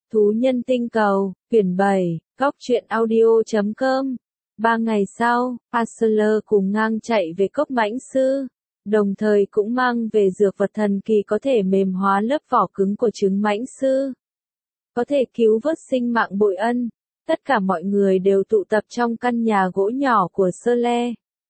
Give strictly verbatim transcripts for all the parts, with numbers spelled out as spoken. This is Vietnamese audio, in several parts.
Thú nhân tinh cầu, quyển bảy, góc truyện audio chấm com. Ba ngày sau, Arthur cùng ngang chạy về cốc mãnh sư, đồng thời cũng mang về dược vật thần kỳ có thể mềm hóa lớp vỏ cứng của trứng mãnh sư, có thể cứu vớt sinh mạng Bội Ân. Tất cả mọi người đều tụ tập trong căn nhà gỗ nhỏ của Sơ Le.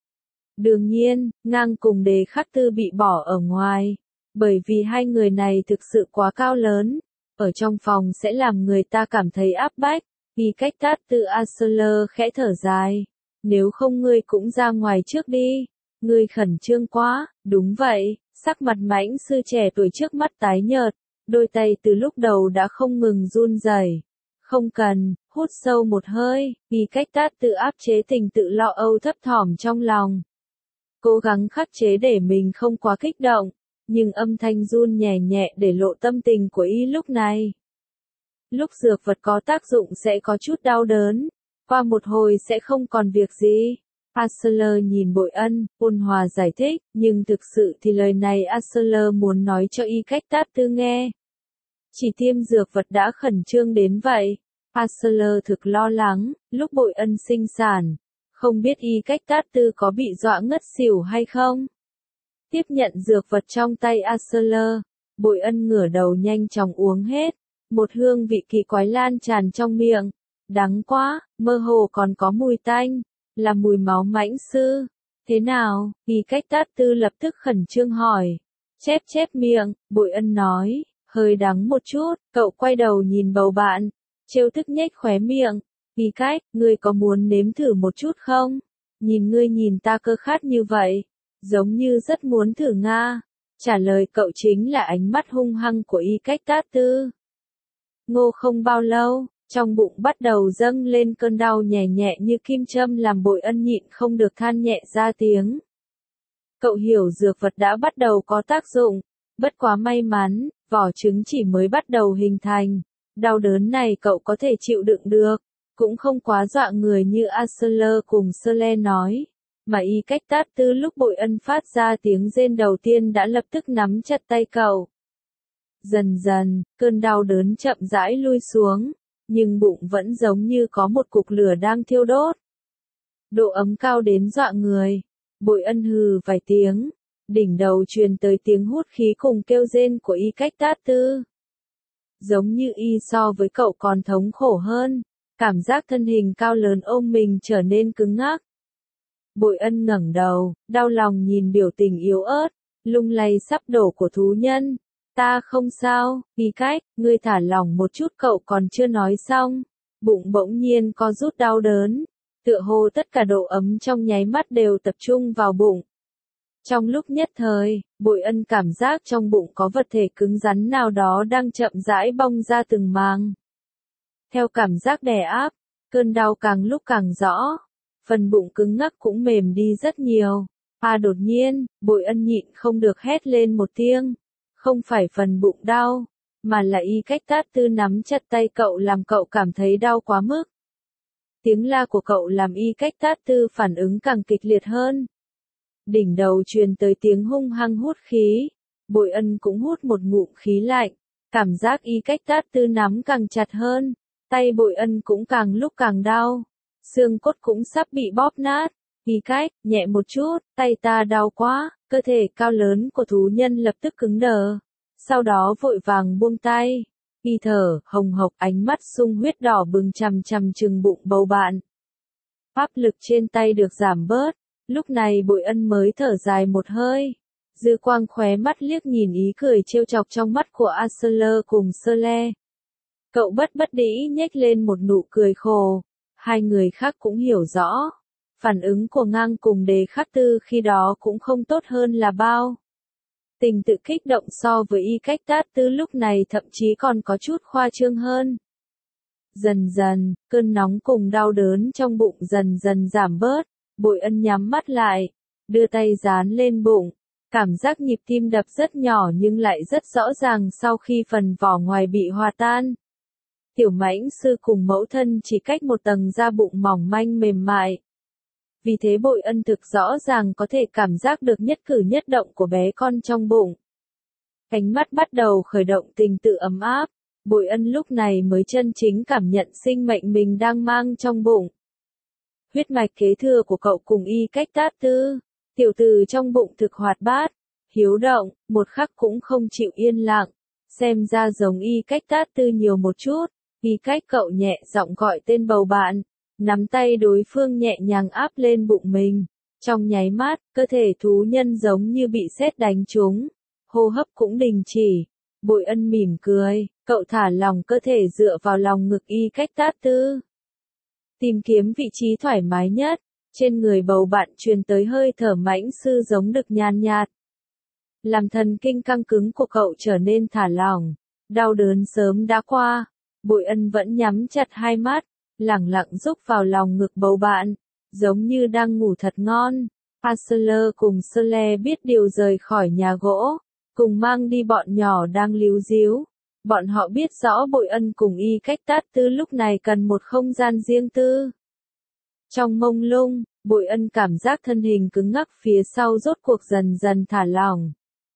Đương nhiên, ngang cùng Đề Khắc Tư bị bỏ ở ngoài, bởi vì hai người này thực sự quá cao lớn, ở trong phòng sẽ làm người ta cảm thấy áp bách. Vì cách tát từ Arthur khẽ thở dài, nếu không ngươi cũng ra ngoài trước đi, ngươi khẩn trương quá. Đúng vậy, sắc mặt mãnh sư trẻ tuổi trước mắt tái nhợt, đôi tay từ lúc đầu đã không ngừng run rẩy. Không cần, hút sâu một hơi, vì cách tát tự áp chế tình tự lo âu thấp thỏm trong lòng. Cố gắng khắc chế để mình không quá kích động, nhưng âm thanh run nhẹ nhẹ để lộ tâm tình của y lúc này. Lúc dược vật có tác dụng sẽ có chút đau đớn, qua một hồi sẽ không còn việc gì. Arthur nhìn Bội Ân, ôn hòa giải thích, nhưng thực sự thì lời này Arthur muốn nói cho y cách tát tư nghe. Chỉ tiêm dược vật đã khẩn trương đến vậy. Arthur thực lo lắng, lúc Bội Ân sinh sản, không biết y cách tát tư có bị dọa ngất xỉu hay không. Tiếp nhận dược vật trong tay Arthur, Bội Ân ngửa đầu nhanh chóng uống hết. Một hương vị kỳ quái lan tràn trong miệng, đắng quá, mơ hồ còn có mùi tanh, là mùi máu mãnh sư. Thế nào? Y cách tát tư lập tức khẩn trương hỏi. Chép chép miệng, Bội Ân nói, hơi đắng một chút. Cậu quay đầu nhìn bầu bạn, trêu thức nhếch khóe miệng. Y cách, ngươi có muốn nếm thử một chút không? Nhìn ngươi nhìn ta cơ khát như vậy, giống như rất muốn thử nga. Trả lời cậu chính là ánh mắt hung hăng của y cách tát tư. Ngô không bao lâu, trong bụng bắt đầu dâng lên cơn đau nhẹ nhẹ như kim châm làm Bội Ân nhịn không được than nhẹ ra tiếng. Cậu hiểu dược vật đã bắt đầu có tác dụng, bất quá may mắn, vỏ trứng chỉ mới bắt đầu hình thành. Đau đớn này cậu có thể chịu đựng được, cũng không quá dọa người như Arthur cùng Sơ Le nói. Mà y cách tát tư lúc Bội Ân phát ra tiếng rên đầu tiên đã lập tức nắm chặt tay cậu. Dần dần, cơn đau đớn chậm rãi lui xuống, nhưng bụng vẫn giống như có một cục lửa đang thiêu đốt. Độ ấm cao đến dọa người. Bội Ân hừ vài tiếng, đỉnh đầu truyền tới tiếng hút khí cùng kêu rên của y cách tát tư. Giống như y so với cậu còn thống khổ hơn, cảm giác thân hình cao lớn ôm mình trở nên cứng ngắc. Bội Ân ngẩng đầu, đau lòng nhìn biểu tình yếu ớt, lung lay sắp đổ của thú nhân. Ta không sao, Y cách, ngươi thả lỏng một chút, cậu còn chưa nói xong. Bụng bỗng nhiên có rút đau đớn, tựa hồ tất cả độ ấm trong nháy mắt đều tập trung vào bụng. Trong lúc nhất thời, Bội Ân cảm giác trong bụng có vật thể cứng rắn nào đó đang chậm rãi bong ra từng màng. Theo cảm giác đè áp, cơn đau càng lúc càng rõ, phần bụng cứng ngắc cũng mềm đi rất nhiều. À đột nhiên, Bội Ân nhịn không được hét lên một tiếng. Không phải phần bụng đau, mà là y cách tát tư nắm chặt tay cậu làm cậu cảm thấy đau quá mức. Tiếng la của cậu làm y cách tát tư phản ứng càng kịch liệt hơn. Đỉnh đầu truyền tới tiếng hung hăng hút khí, Bội Ân cũng hút một ngụm khí lạnh, cảm giác y cách tát tư nắm càng chặt hơn, tay Bội Ân cũng càng lúc càng đau, xương cốt cũng sắp bị bóp nát. Y cách, nhẹ một chút, tay ta đau quá. Cơ thể cao lớn của thú nhân lập tức cứng đờ, sau đó vội vàng buông tay. Y thở hồng hộc, ánh mắt sung huyết đỏ bừng chằm chằm chừng bụng bầu bạn. Áp lực trên tay được giảm bớt, lúc này Bội Ân mới thở dài một hơi. Dư quang khóe mắt liếc nhìn ý cười trêu chọc trong mắt của Arthur cùng Sơ Le. Cậu bất bất đĩ nhếch lên một nụ cười khổ. Hai người khác cũng hiểu rõ. Phản ứng của ngang cùng Đề Khắc Tư khi đó cũng không tốt hơn là bao. Tình tự kích động so với y cách tát tư lúc này thậm chí còn có chút khoa trương hơn. Dần dần, cơn nóng cùng đau đớn trong bụng dần dần giảm bớt, Bội Ân nhắm mắt lại, đưa tay dán lên bụng, cảm giác nhịp tim đập rất nhỏ nhưng lại rất rõ ràng sau khi phần vỏ ngoài bị hòa tan. Tiểu mãnh sư cùng mẫu thân chỉ cách một tầng da bụng mỏng manh mềm mại. Vì thế Bội Ân thực rõ ràng có thể cảm giác được nhất cử nhất động của bé con trong bụng. Cánh mắt bắt đầu khởi động tình tự ấm áp, Bội Ân lúc này mới chân chính cảm nhận sinh mệnh mình đang mang trong bụng. Huyết mạch kế thừa của cậu cùng Y Cách Tát Tư, tiểu tử trong bụng thực hoạt bát, hiếu động, một khắc cũng không chịu yên lặng, xem ra giống Y Cách Tát Tư nhiều một chút. Y Cách cậu nhẹ giọng gọi tên bầu bạn, nắm tay đối phương nhẹ nhàng áp lên bụng mình. Trong nháy mắt, cơ thể thú nhân giống như bị sét đánh trúng, hô hấp cũng đình chỉ. Bội Ân mỉm cười, cậu thả lòng cơ thể dựa vào lòng ngực Y Cách Tát Tư, tìm kiếm vị trí thoải mái nhất. Trên người bầu bạn truyền tới hơi thở mãnh sư giống đực nhàn nhạt, làm thần kinh căng cứng của cậu trở nên thả lỏng. Đau đớn sớm đã qua, Bội Ân vẫn nhắm chặt hai mắt, lẳng lặng rúc vào lòng ngực bầu bạn, giống như đang ngủ thật ngon. Asler cùng Sle biết điều rời khỏi nhà gỗ, cùng mang đi bọn nhỏ đang líu díu. Bọn họ biết rõ Bội Ân cùng Y Cách Tát Tư lúc này cần một không gian riêng tư. Trong mông lung, Bội Ân cảm giác thân hình cứng ngắc phía sau rốt cuộc dần dần thả lỏng.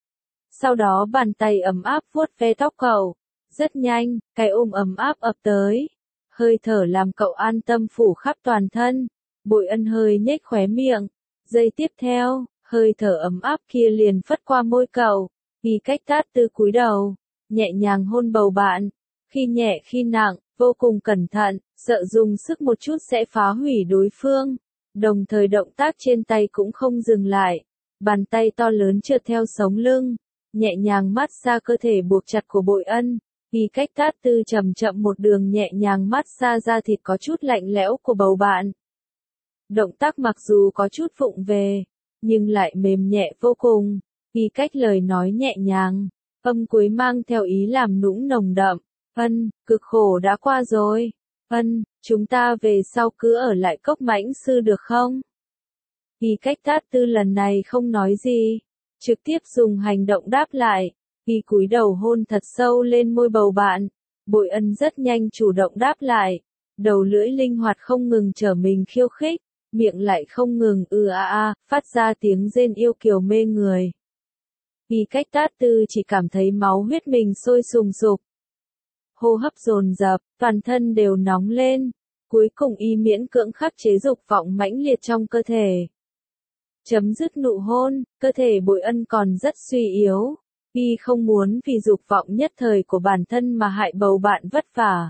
Sau đó bàn tay ấm áp vuốt ve tóc cậu. Rất nhanh, cái ôm ấm áp ập tới. Hơi thở làm cậu an tâm phủ khắp toàn thân. Bội Ân hơi nhếch khóe miệng. Giây tiếp theo, hơi thở ấm áp kia liền phất qua môi cậu. Y Cách Tát Tư cúi đầu, nhẹ nhàng hôn bầu bạn. Khi nhẹ khi nặng, vô cùng cẩn thận, sợ dùng sức một chút sẽ phá hủy đối phương. Đồng thời động tác trên tay cũng không dừng lại. Bàn tay to lớn trượt theo sống lưng, nhẹ nhàng mát xa cơ thể buộc chặt của Bội Ân. Y Cách Tát Tư chậm chậm một đường nhẹ nhàng mát xa da thịt có chút lạnh lẽo của bầu bạn. Động tác mặc dù có chút vụng về, nhưng lại mềm nhẹ vô cùng. Y Cách lời nói nhẹ nhàng, âm cuối mang theo ý làm nũng nồng đậm. Ân, cực khổ đã qua rồi. Ân, chúng ta về sau cứ ở lại cốc mãnh sư được không? Y Cách Tát Tư lần này không nói gì, trực tiếp dùng hành động đáp lại. Y cúi đầu hôn thật sâu lên môi bầu bạn. Bội Ân rất nhanh chủ động đáp lại. Đầu lưỡi linh hoạt không ngừng trở mình khiêu khích, miệng lại không ngừng ư a a, phát ra tiếng rên yêu kiều mê người. Y Cách Tát Tư chỉ cảm thấy máu huyết mình sôi sùng sục. Hô hấp dồn dập, toàn thân đều nóng lên. Cuối cùng Y miễn cưỡng khắc chế dục vọng mãnh liệt trong cơ thể. Chấm dứt nụ hôn, cơ thể Bội Ân còn rất suy yếu. Y không muốn vì dục vọng nhất thời của bản thân mà hại bầu bạn vất vả.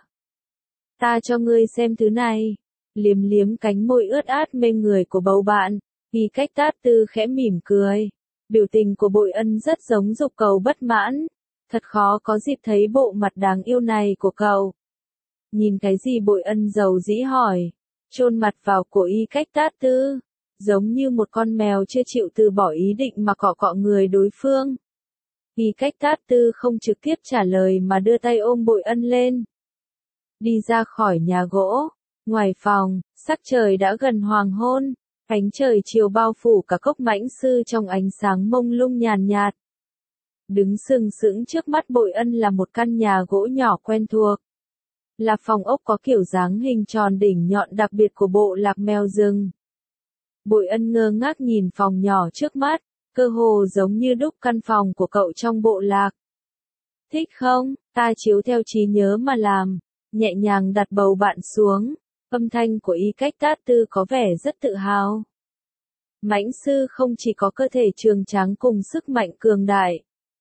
Ta cho ngươi xem thứ này. Liếm liếm cánh môi ướt át mê người của bầu bạn, Y Cách Tát Tư khẽ mỉm cười. Biểu tình của Bội Ân rất giống dục cầu bất mãn. Thật khó có dịp thấy bộ mặt đáng yêu này của cậu. Nhìn cái gì? Bội Ân dầu dĩ hỏi. Chôn mặt vào cổ Y Cách Tát Tư, giống như một con mèo chưa chịu từ bỏ ý định mà cọ cọ người đối phương. Y Cách Tát Tư không trực tiếp trả lời mà đưa tay ôm Bội Ân lên. Đi ra khỏi nhà gỗ, ngoài phòng, sắc trời đã gần hoàng hôn, ánh trời chiều bao phủ cả cốc mãnh sư trong ánh sáng mông lung nhàn nhạt. Đứng sừng sững trước mắt Bội Ân là một căn nhà gỗ nhỏ quen thuộc. Là phòng ốc có kiểu dáng hình tròn đỉnh nhọn đặc biệt của bộ lạc mèo rừng. Bội Ân ngơ ngác nhìn phòng nhỏ trước mắt, cơ hồ giống như đúc căn phòng của cậu trong bộ lạc. Thích không? Ta chiếu theo trí nhớ mà làm. Nhẹ nhàng đặt bầu bạn xuống, âm thanh của Y Cách Tát Tư có vẻ rất tự hào. Mãnh sư không chỉ có cơ thể trường tráng cùng sức mạnh cường đại,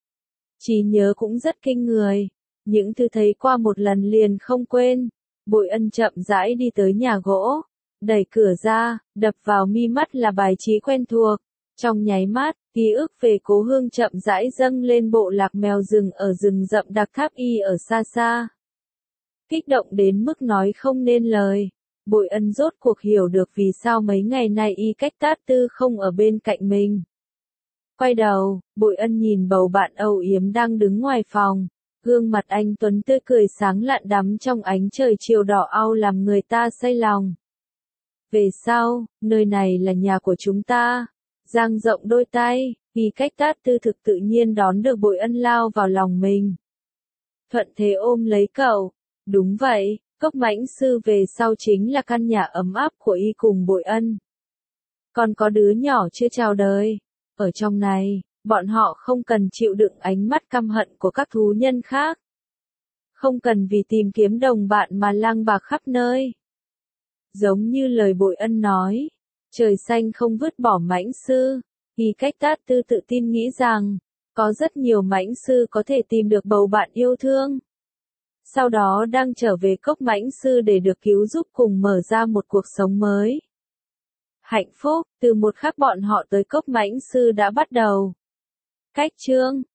trí nhớ cũng rất kinh người. Những thứ thấy qua một lần liền không quên. Bội Ân chậm rãi đi tới nhà gỗ, đẩy cửa ra, đập vào mi mắt là bài trí quen thuộc. Trong nháy mắt, ký ức về cố hương chậm rãi dâng lên bộ lạc mèo rừng ở rừng rậm đặc tháp Y ở xa xa. Kích động đến mức nói không nên lời. Bội Ân rốt cuộc hiểu được vì sao mấy ngày nay Y Cách Tát Tư không ở bên cạnh mình. Quay đầu, Bội Ân nhìn bầu bạn âu yếm đang đứng ngoài phòng. Gương mặt anh tuấn tươi cười sáng lạn đắm trong ánh trời chiều đỏ au làm người ta say lòng. Về sau, nơi này là nhà của chúng ta. Dang rộng đôi tay, Y Cách Tát Tư thực tự nhiên đón được Bội Ân lao vào lòng mình. Thuận thế ôm lấy cậu. Đúng vậy, cốc mãnh sư về sau chính là căn nhà ấm áp của Y cùng Bội Ân. Còn có đứa nhỏ chưa chào đời. Ở trong này, bọn họ không cần chịu đựng ánh mắt căm hận của các thú nhân khác. Không cần vì tìm kiếm đồng bạn mà lang bạc khắp nơi. Giống như lời Bội Ân nói, trời xanh không vứt bỏ mãnh sư. Y cách tát tư tự tin nghĩ rằng, có rất nhiều mãnh sư có thể tìm được bầu bạn yêu thương. Sau đó đang trở về cốc mãnh sư để được cứu giúp cùng mở ra một cuộc sống mới. Hạnh phúc, từ một khắc bọn họ tới cốc mãnh sư đã bắt đầu. Cách chương